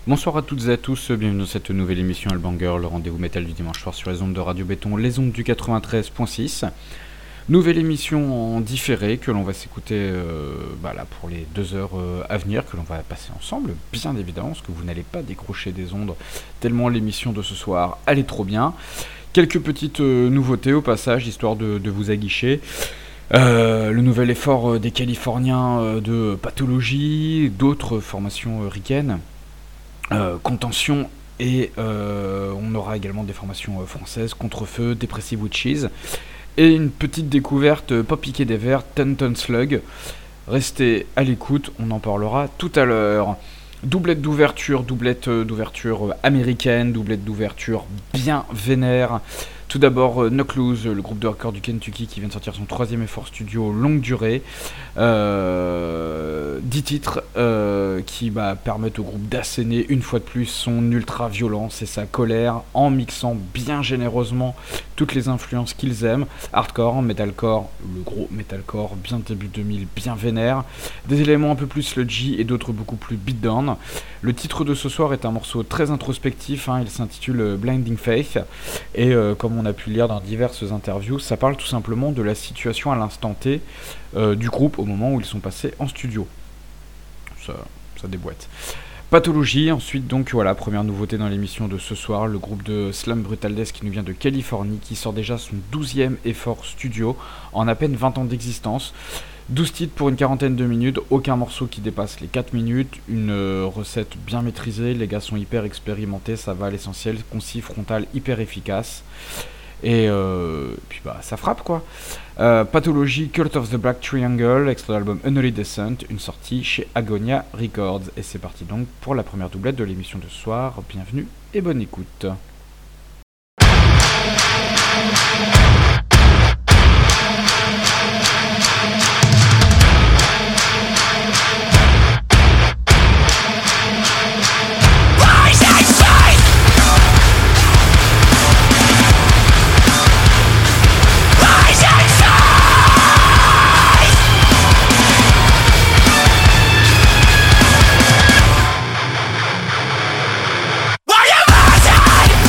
Bonsoir à toutes et à tous, bienvenue dans cette nouvelle émission Albanger, le rendez-vous métal du dimanche soir sur les ondes de Radio Béton, les ondes du 93.6. Nouvelle émission en différé que l'on va s'écouter là pour les 2 heures à venir, que l'on va passer ensemble, bien évidemment, parce que vous n'allez pas décrocher des ondes tellement l'émission de ce soir, elle est trop bien. Quelques petites nouveautés au passage, histoire de vous aguicher. Le nouvel effort des Californiens de Pathologie, d'autres formations ricaines, Contention, et on aura également des formations françaises, Contrefeu, Depressive Witches, et une petite découverte pas piquée des verres, Ten Ton Slug. Restez à l'écoute, on en parlera tout à l'heure. Doublette d'ouverture américaine, doublette d'ouverture bien vénère. Tout d'abord Knock Loose, le groupe de hardcore du Kentucky qui vient de sortir son 3e effort studio longue durée. 10 titres qui permettent au groupe d'asséner une fois de plus son ultra violence et sa colère en mixant bien généreusement toutes les influences qu'ils aiment. Hardcore, metalcore, le gros metalcore bien début 2000, bien vénère. Des éléments un peu plus sludgy et d'autres beaucoup plus beatdown. Le titre de ce soir est un morceau très introspectif, il s'intitule Blinding Faith et comme on a pu lire dans diverses interviews, ça parle tout simplement de la situation à l'instant T du groupe au moment où ils sont passés en studio. Ça déboîte. Pathologie, ensuite donc voilà, première nouveauté dans l'émission de ce soir, le groupe de Slam Brutal Death qui nous vient de Californie, qui sort déjà son 12e effort studio en à peine 20 ans d'existence. 12 titres pour une quarantaine de minutes, aucun morceau qui dépasse les 4 minutes, une recette bien maîtrisée, les gars sont hyper expérimentés, ça va à l'essentiel, concis, frontal, hyper efficace. Et puis ça frappe quoi. Pathologie, Cult of the Black Triangle, extrait de l'album Unholy Descent, une sortie chez Agonia Records. Et c'est parti donc pour la première doublette de l'émission de ce soir. Bienvenue et bonne écoute. Why am I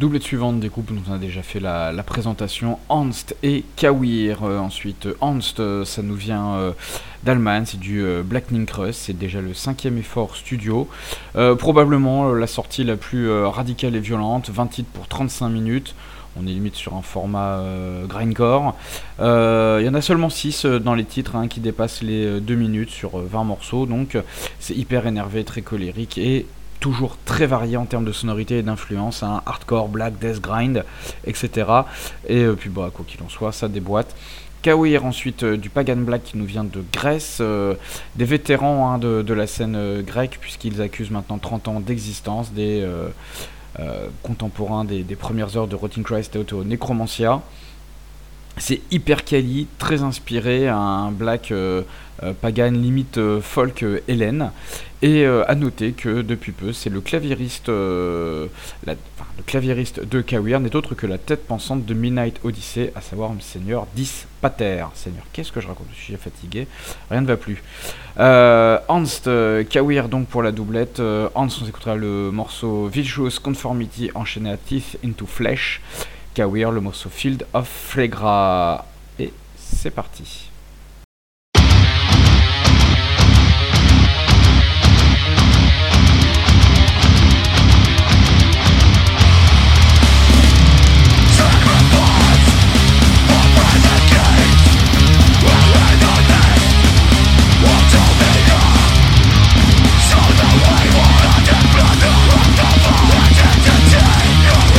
Doublette suivante des groupes dont on a déjà fait la présentation, Ernst et Kawir. Ensuite, Ernst, ça nous vient d'Allemagne, c'est du Blackening Crust, c'est déjà le 5e effort studio. Probablement la sortie la plus radicale et violente, 20 titres pour 35 minutes. On est limite sur un format grindcore. Il y en a seulement 6 dans les titres qui dépassent les 2 minutes sur 20 morceaux. Donc c'est hyper énervé, très colérique et toujours très varié en termes de sonorité et d'influence. Hardcore, black, death grind, etc. Et puis quoi qu'il en soit, ça déboîte. Kawir ensuite du Pagan Black qui nous vient de Grèce, des vétérans de la scène grecque puisqu'ils accusent maintenant 30 ans d'existence, des contemporains des premières heures de Rotting Christ et Auto Necromancia. C'est hyper quali, très inspiré, un black pagan limite folk hélène. Et à noter que depuis peu, c'est le claviériste de Kawir n'est autre que la tête pensante de Midnight Odyssey, à savoir Seigneur Dis Pater. Seigneur, qu'est-ce que je raconte? Je suis fatigué, rien ne va plus. Ernst, Kawir donc pour la doublette. Ernst, on s'écoutera le morceau Vicious Conformity enchaîné à Teeth into Flesh. Kawir, le morceau Field of Flegra. Et c'est parti.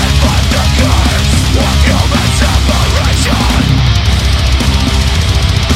Separation.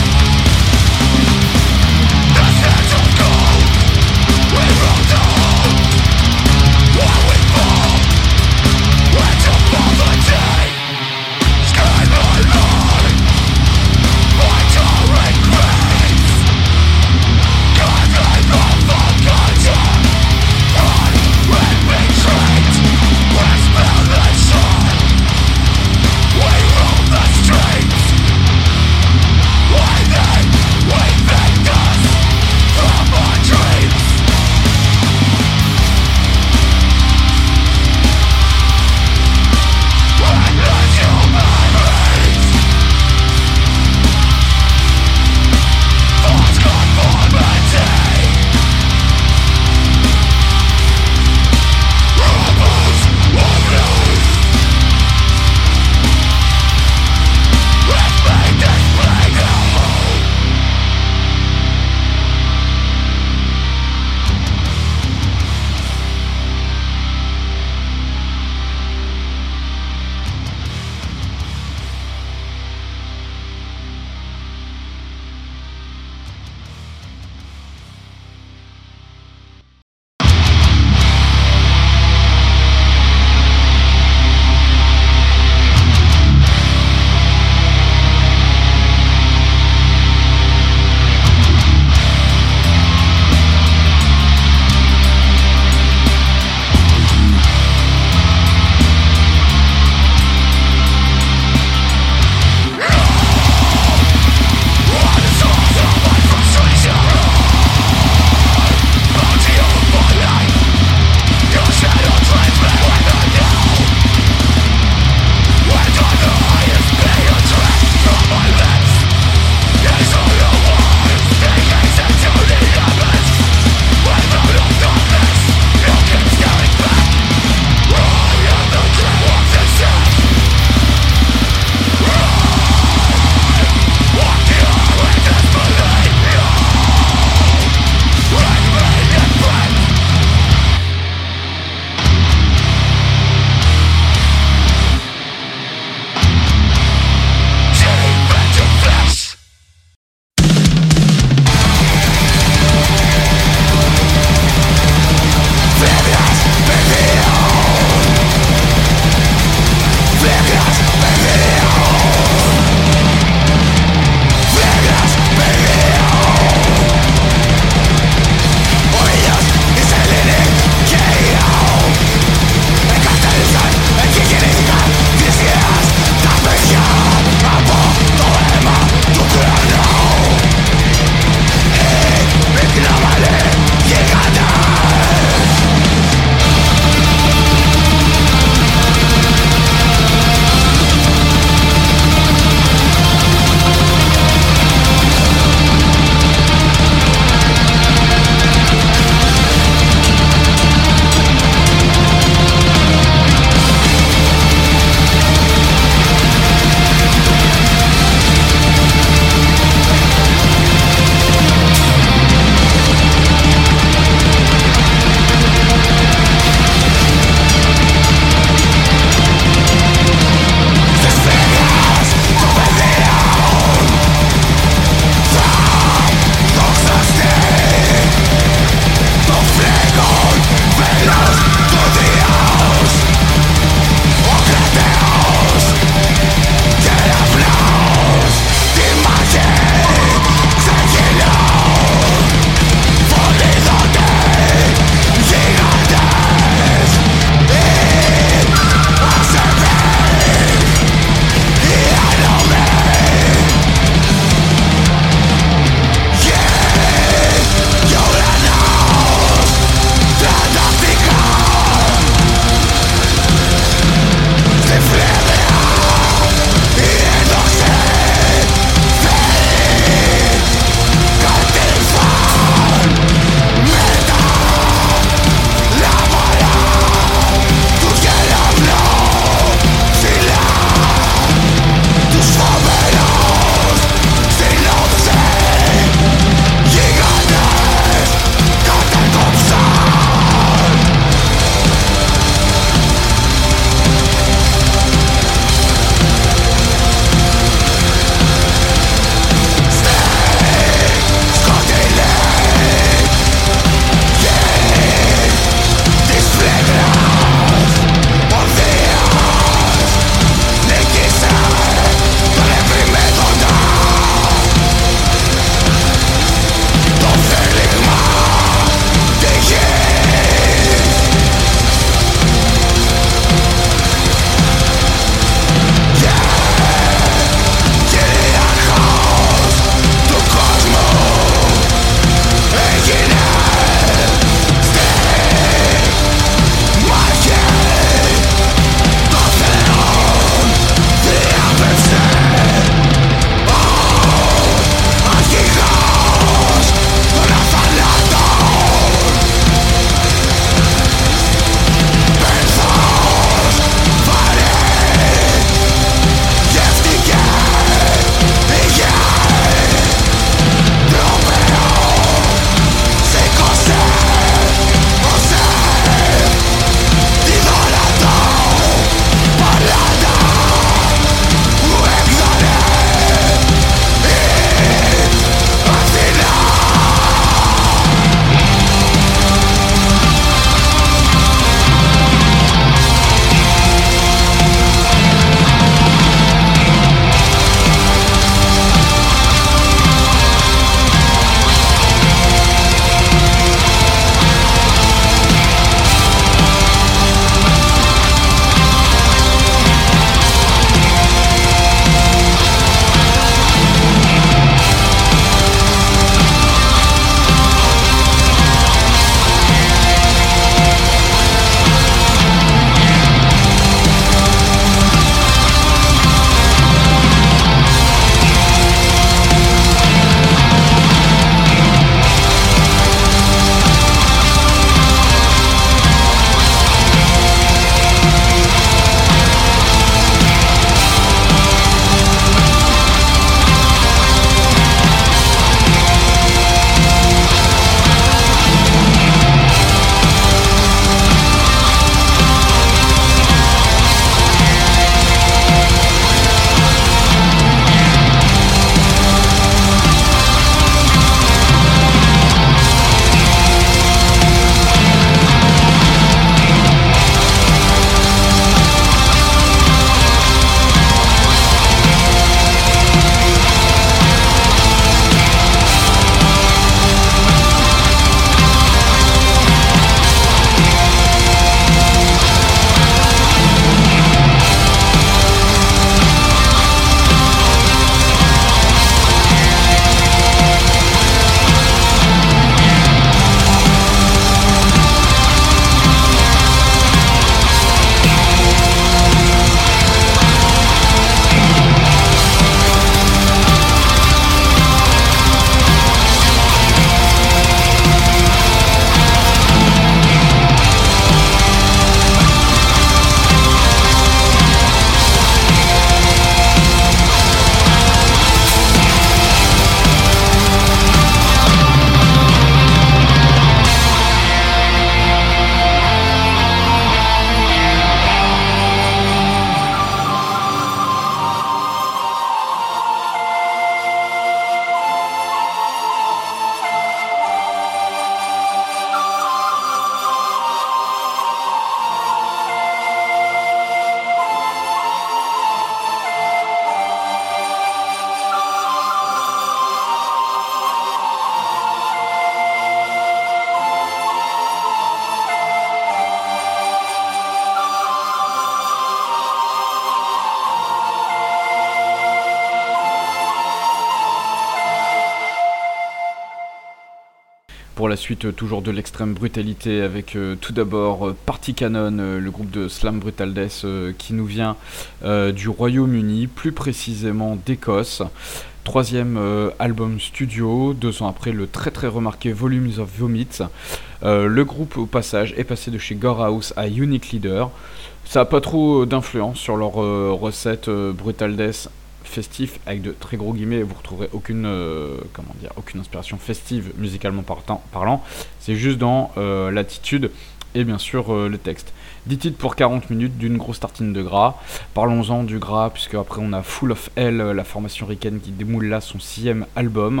Pour la suite, toujours de l'extrême brutalité avec tout d'abord Party Cannon, le groupe de Slam Brutal Death qui nous vient du Royaume-Uni, plus précisément d'Écosse. Troisième album studio, 2 ans après le très très remarqué Volumes of Vomit. Le groupe au passage est passé de chez Gorehouse à Unique Leader. Ça n'a pas trop d'influence sur leur recette Brutal Death festif avec de très gros guillemets. Vous retrouverez aucune inspiration festive musicalement parlant. C'est juste dans l'attitude et bien sûr le texte. 10 titres pour 40 minutes d'une grosse tartine de gras. Parlons-en du gras, puisque après on a Full of Hell, la formation ricaine qui démoule là son 6ème album.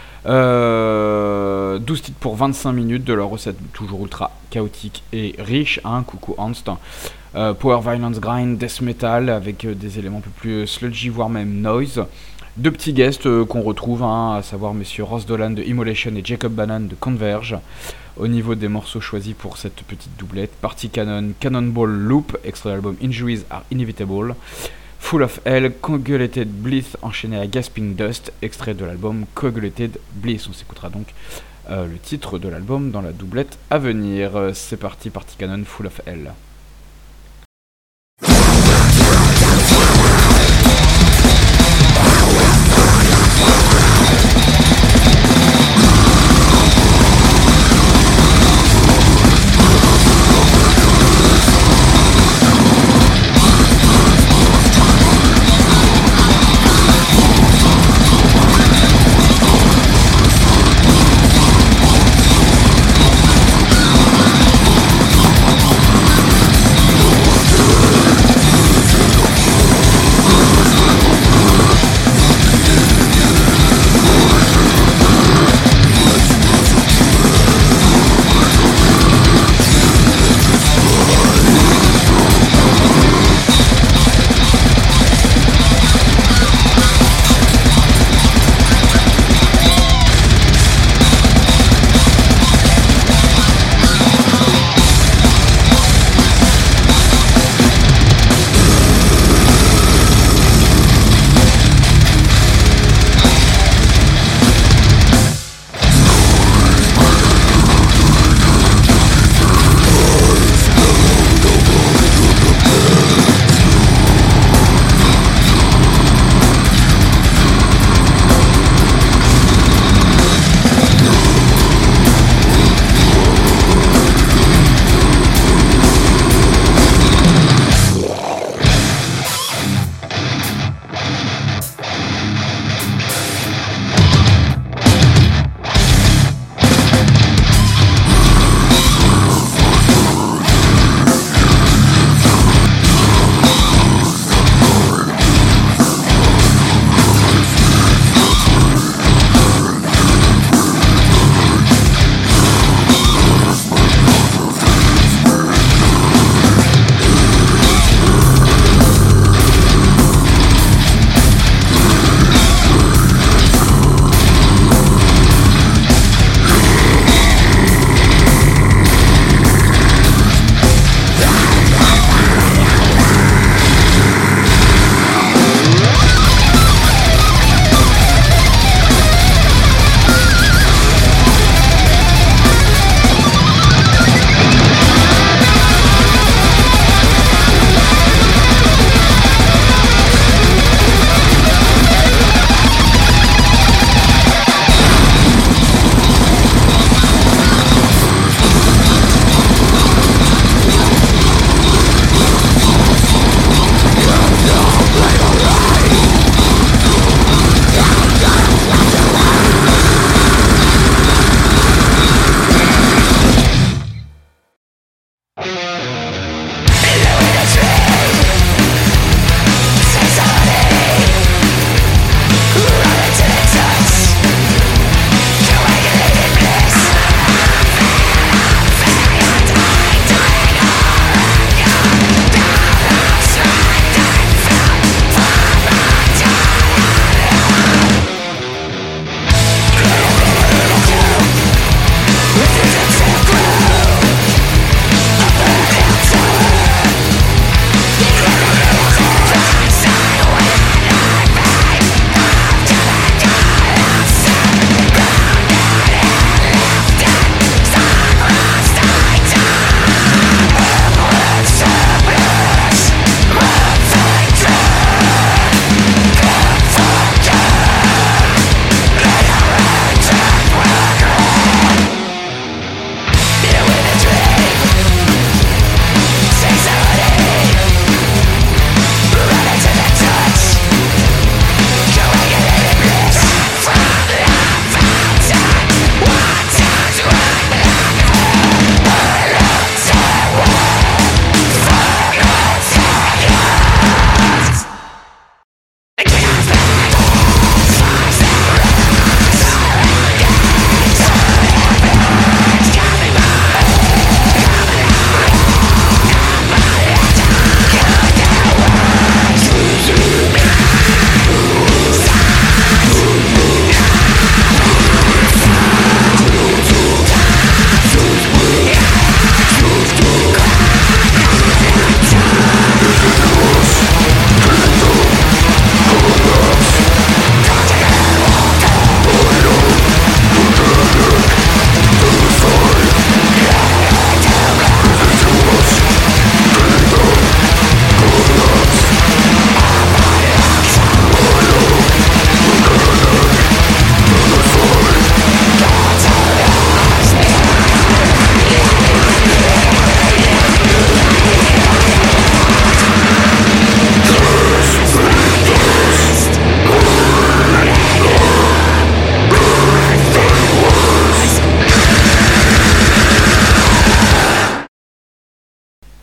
12 titres pour 25 minutes de leur recette toujours ultra chaotique et riche, coucou Hanst. Power Violence Grind, Death Metal avec des éléments un peu plus sludgy, voire même noise. 2 petits guests qu'on retrouve, à savoir messieurs Ross Dolan de Immolation et Jacob Bannan de Converge. Au niveau des morceaux choisis pour cette petite doublette, Party Cannon, Cannonball Loop, extrait de l'album Injuries Are Inevitable. Full of Hell, Coagulated Bliss enchaîné à Gasping Dust, extrait de l'album Coagulated Bliss. On s'écoutera donc le titre de l'album dans la doublette à venir. C'est parti, Party Cannon, Full of Hell.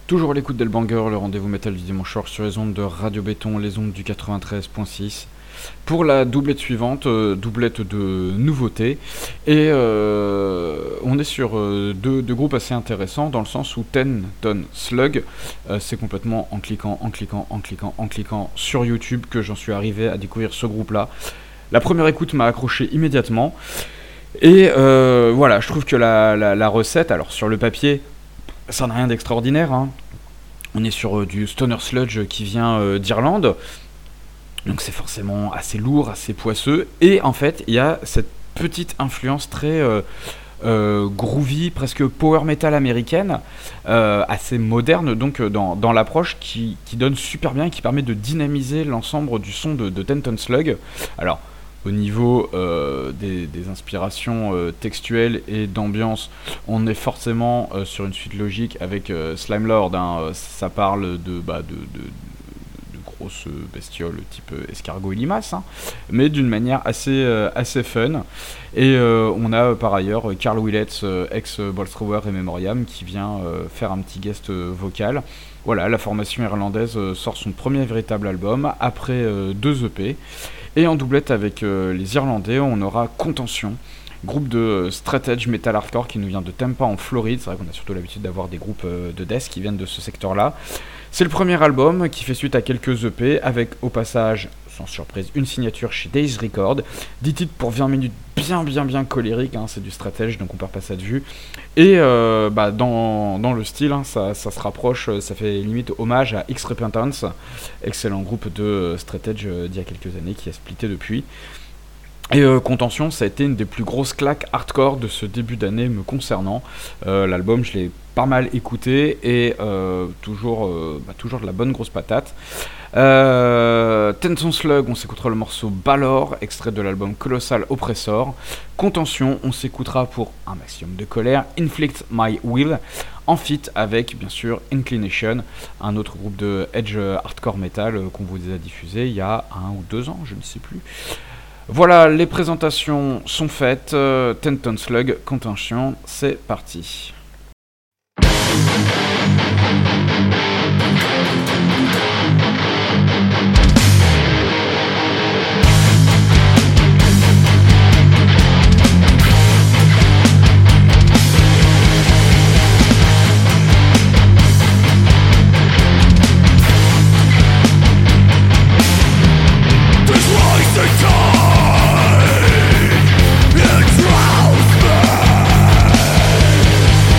Toujours à l'écoute d'Elbanger, le rendez-vous métal du dimanche soir sur les ondes de Radio Béton, les ondes du 93.6. Pour la doublette suivante, doublette de nouveautés. Et on est sur deux groupes assez intéressants, dans le sens où Ten Ton Slug, c'est complètement en cliquant sur YouTube que j'en suis arrivé à découvrir ce groupe-là. La première écoute m'a accroché immédiatement. Et voilà, je trouve que la recette, alors sur le papier, ça n'a rien d'extraordinaire, hein. On est sur du stoner sludge qui vient d'Irlande, donc c'est forcément assez lourd, assez poisseux, et en fait il y a cette petite influence très groovy, presque power metal américaine, assez moderne donc dans l'approche qui donne super bien et qui permet de dynamiser l'ensemble du son de Ten Ton Slug. Alors au niveau des inspirations textuelles et d'ambiance, on est forcément sur une suite logique avec Slime Lord, hein. Ça parle de grosses bestioles type escargot et limace, hein, mais d'une manière assez fun. Et on a par ailleurs Carl Willets, ex-Bolstrower et Memoriam, qui vient faire un petit guest vocal. Voilà, la formation irlandaise sort son premier véritable album après 2 EP. Et en doublette avec les Irlandais, on aura Contention, groupe de straight edge metal hardcore qui nous vient de Tampa en Floride. C'est vrai qu'on a surtout l'habitude d'avoir des groupes de death qui viennent de ce secteur-là. C'est le premier album qui fait suite à quelques EP, avec au passage, sans surprise, une signature chez Days Record. 10 titres pour 20 minutes bien colériques, hein, c'est du straight edge, donc on perd pas ça de vue. Et dans le style, hein, ça se rapproche, ça fait limite hommage à X-Repentance, excellent groupe de straight edge d'il y a quelques années qui a splitté depuis. Et Contention, ça a été une des plus grosses claques hardcore de ce début d'année me concernant. L'album, je l'ai pas mal écouté et toujours de la bonne grosse patate. Ten Ton Slug, on s'écoutera le morceau Balor, extrait de l'album Colossal Oppressor. Contention, on s'écoutera pour un maximum de colère Inflict My Will, en feat avec bien sûr Inclination, un autre groupe de edge hardcore metal qu'on vous a diffusé il y a 1 ou 2 ans, je ne sais plus. Voilà, les présentations sont faites. Ten Ton Slug, Contention, c'est parti. It drowns me.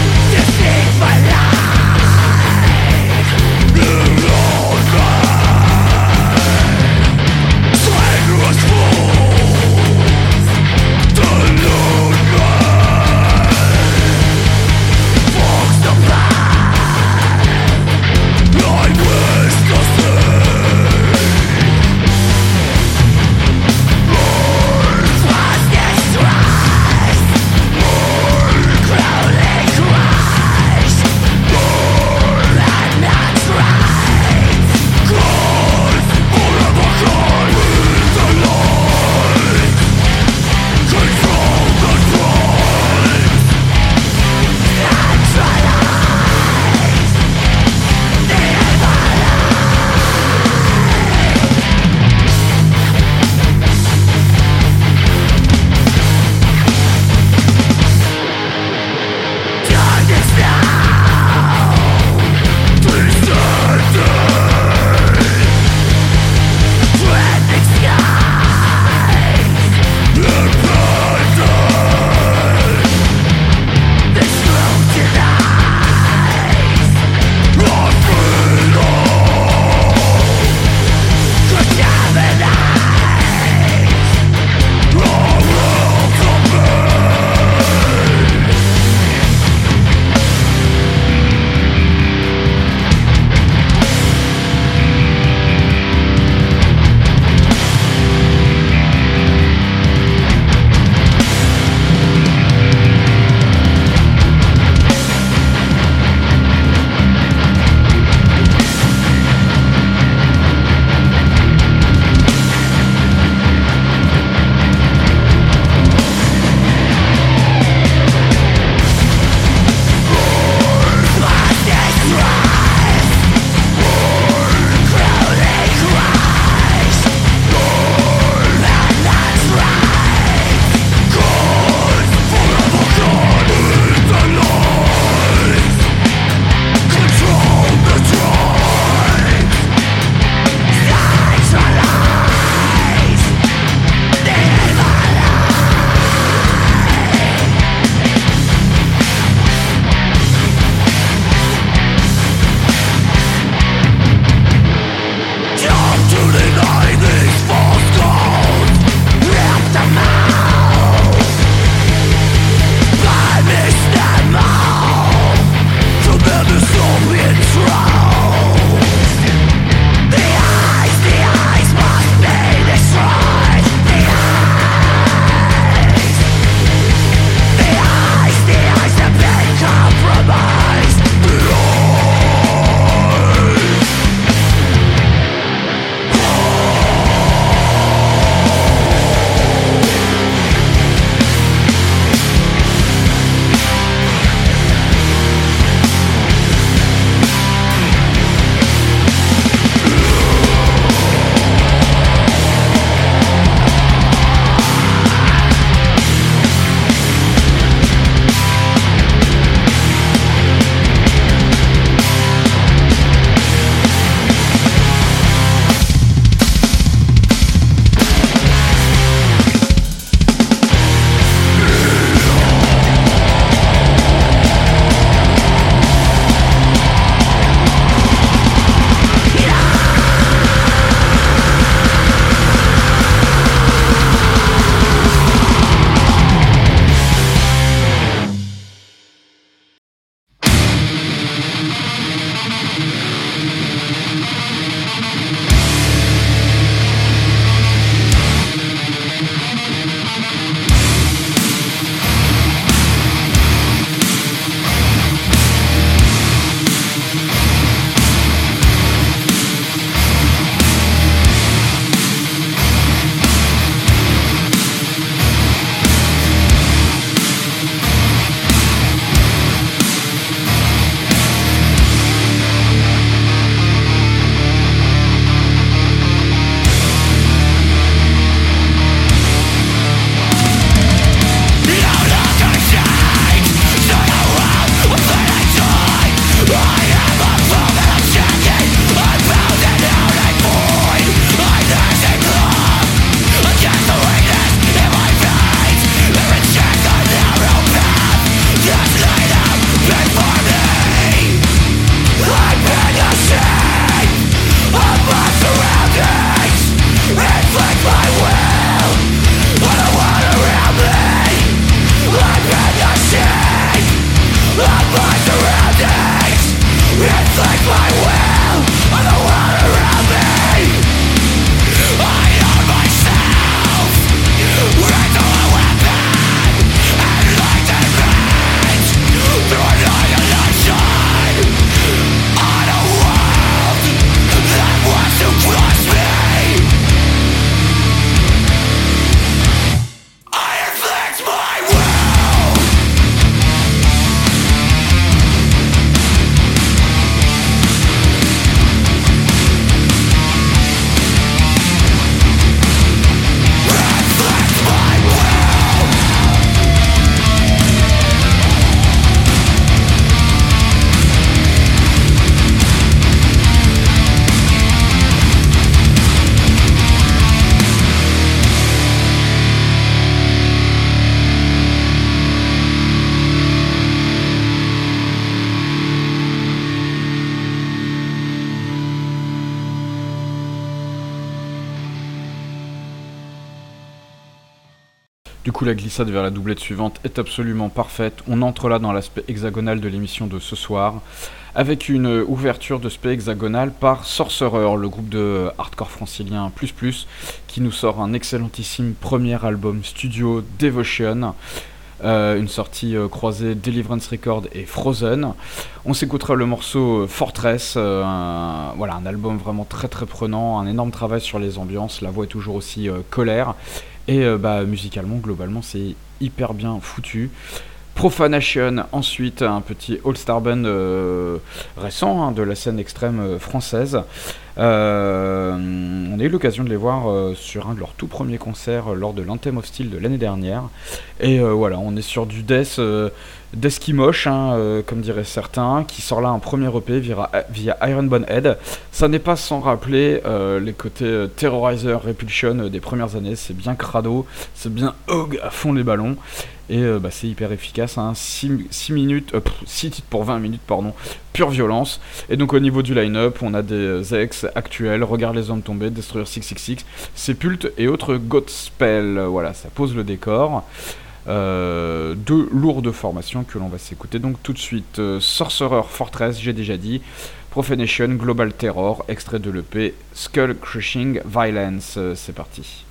Du coup, la glissade vers la doublette suivante est absolument parfaite. On entre là dans l'aspect hexagonal de l'émission de ce soir, avec une ouverture de spé hexagonal par Sorcerer, le groupe de hardcore francilien Plus Plus, qui nous sort un excellentissime premier album studio, Devotion, une sortie croisée Deliverance Records et Frozen. On s'écoutera le morceau Fortress, voilà, un album vraiment très très prenant, un énorme travail sur les ambiances, la voix est toujours aussi colère, et musicalement, globalement, c'est hyper bien foutu. Profanation, ensuite un petit all-star band récent de la scène extrême française. On a eu l'occasion de les voir sur un de leurs tout premiers concerts lors de l'Anthem of Steel de l'année dernière. Et voilà, on est sur du death qui moche, comme diraient certains, qui sort là un premier EP via Iron Bonehead. Ça n'est pas sans rappeler les côtés Terrorizer, Repulsion des premières années. C'est bien crado, c'est bien hog à fond les ballons. Et c'est hyper efficace, 6 titres pour 20 minutes, pure violence. Et donc au niveau du line-up, on a des ex actuels, Regarde les hommes tombés, Destroyer 666, Sepult et autres Godspell. Voilà, ça pose le décor. Deux lourdes formations que l'on va s'écouter donc tout de suite. Sorcerer Fortress, j'ai déjà dit. Profanation, Global Terror, extrait de l'EP Skull Crushing Violence. C'est parti.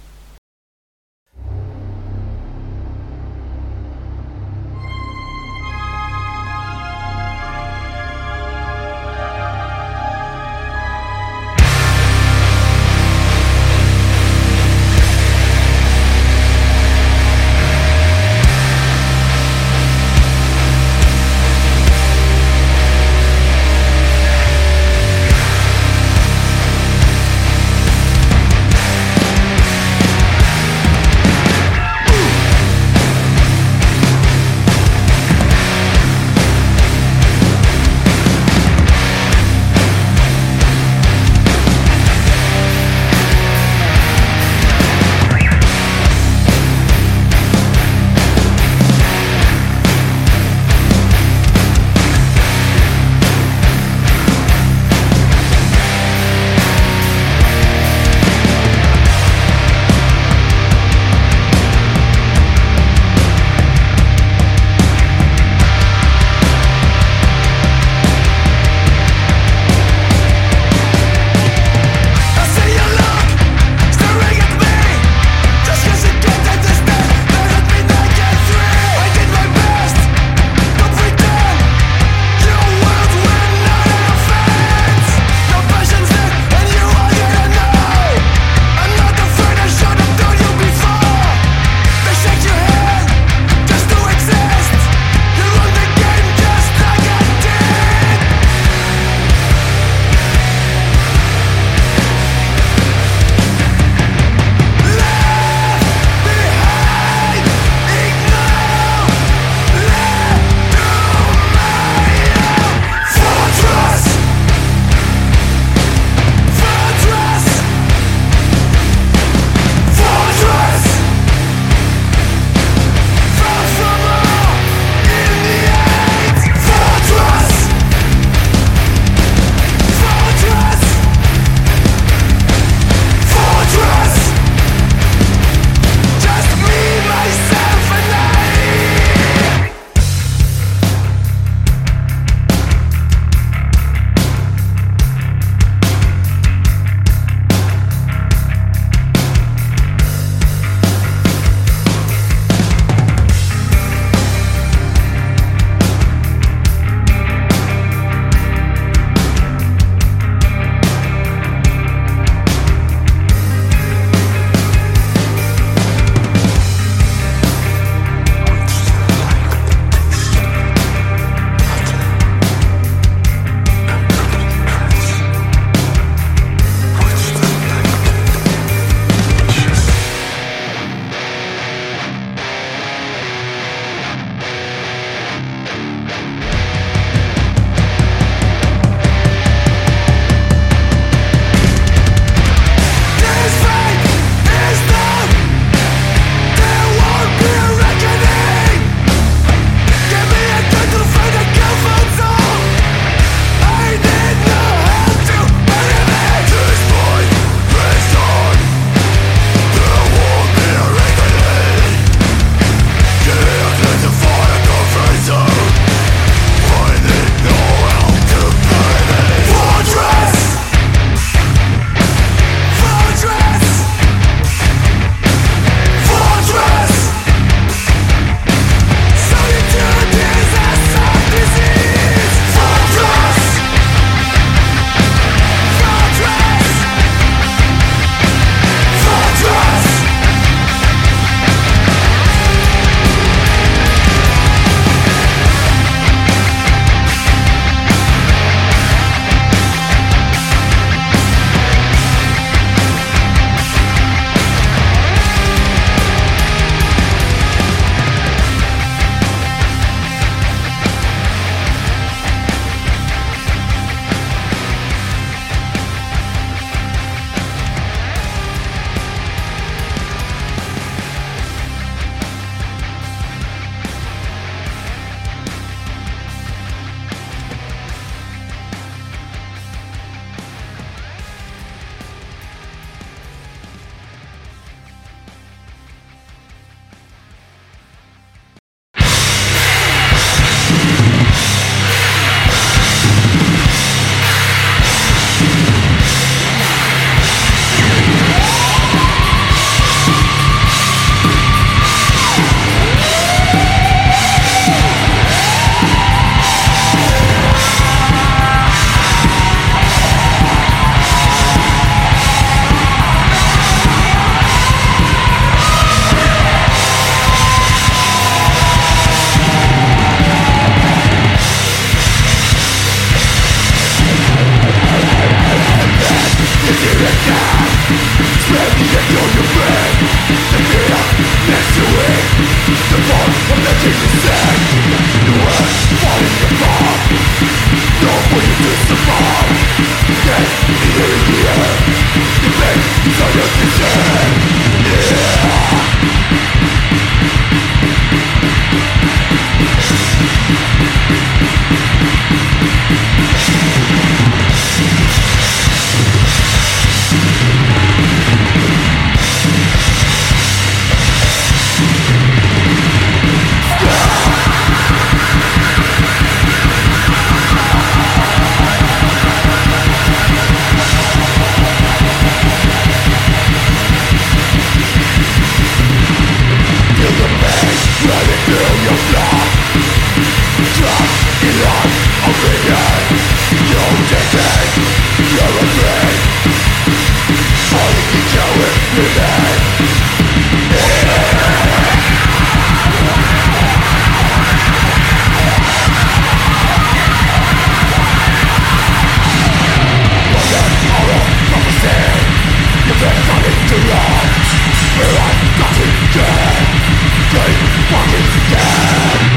Fucking dead.